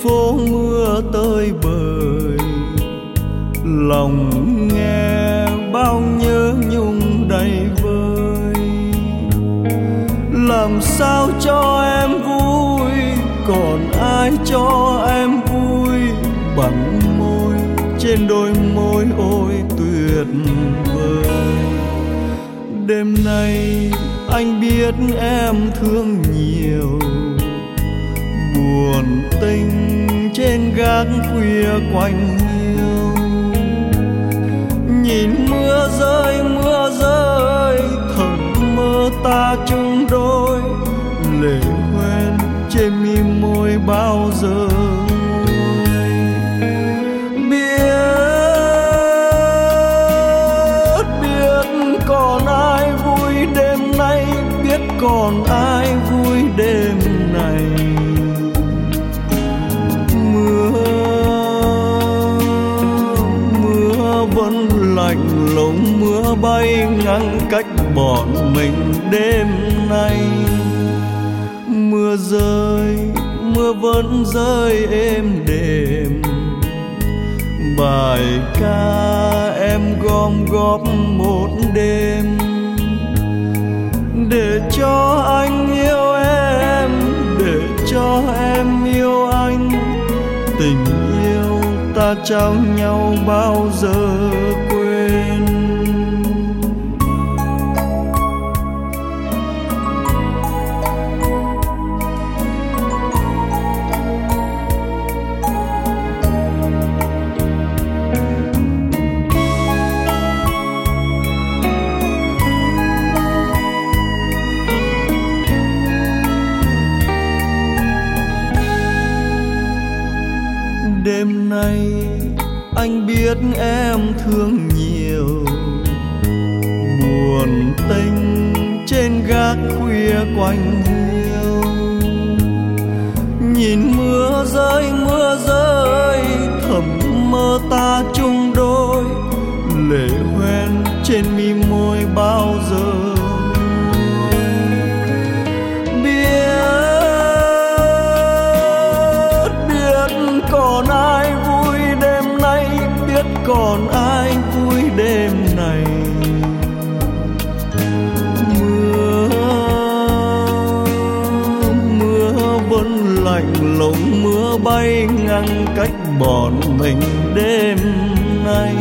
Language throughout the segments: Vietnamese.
phố mưa tơi bời, lòng nghe bao nhớ nhung đầy vơi. Làm sao cho em vui, còn ai cho em vui bằng môi trên đôi môi ôi tuyệt vời. Đêm nay anh biết em thương nhiều, buồn tình trên gác khuya quạnh hiu. Nhìn mưa rơi thầm mơ ta chung đôi, lệ hoen trên mi môi bao giờ nguôi. Biết còn ai vui đêm nay, biết còn ai vui đêm này. Mưa vẫn lạnh lùng, mưa bay ngăn cách bọn mình đêm nay. Mưa rơi, mưa vẫn rơi êm đềm, bài ca em gom góp một đêm. Để cho anh yêu em, để cho em yêu anh, tình yêu ta trao nhau bao giờ quên. Đêm nay anh biết em thương nhiều, buồn tình trên gác khuya quạnh hiu. Nhìn mưa rơi thầm mơ ta chung đôi, lệ hoen trên mi môi bao giờ. Còn ai vui đêm nay, biết còn ai vui đêm này. Mưa vẫn lạnh lùng, mưa bay ngăn cách bọn mình đêm nay.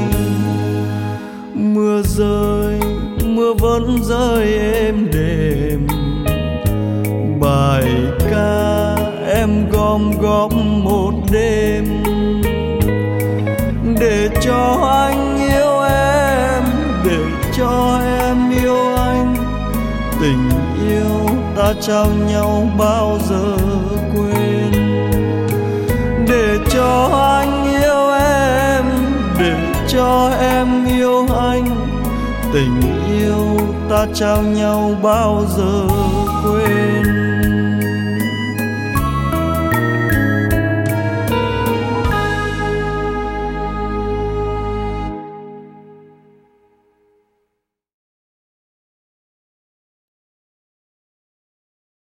Mưa rơi, mưa vẫn rơi êm đềm, bài ca em gom góp một đêm. Để cho anh yêu em, để cho em yêu anh, tình yêu ta trao nhau bao giờ quên. Để cho anh yêu em, để cho em yêu anh, tình yêu ta trao nhau bao giờ quên.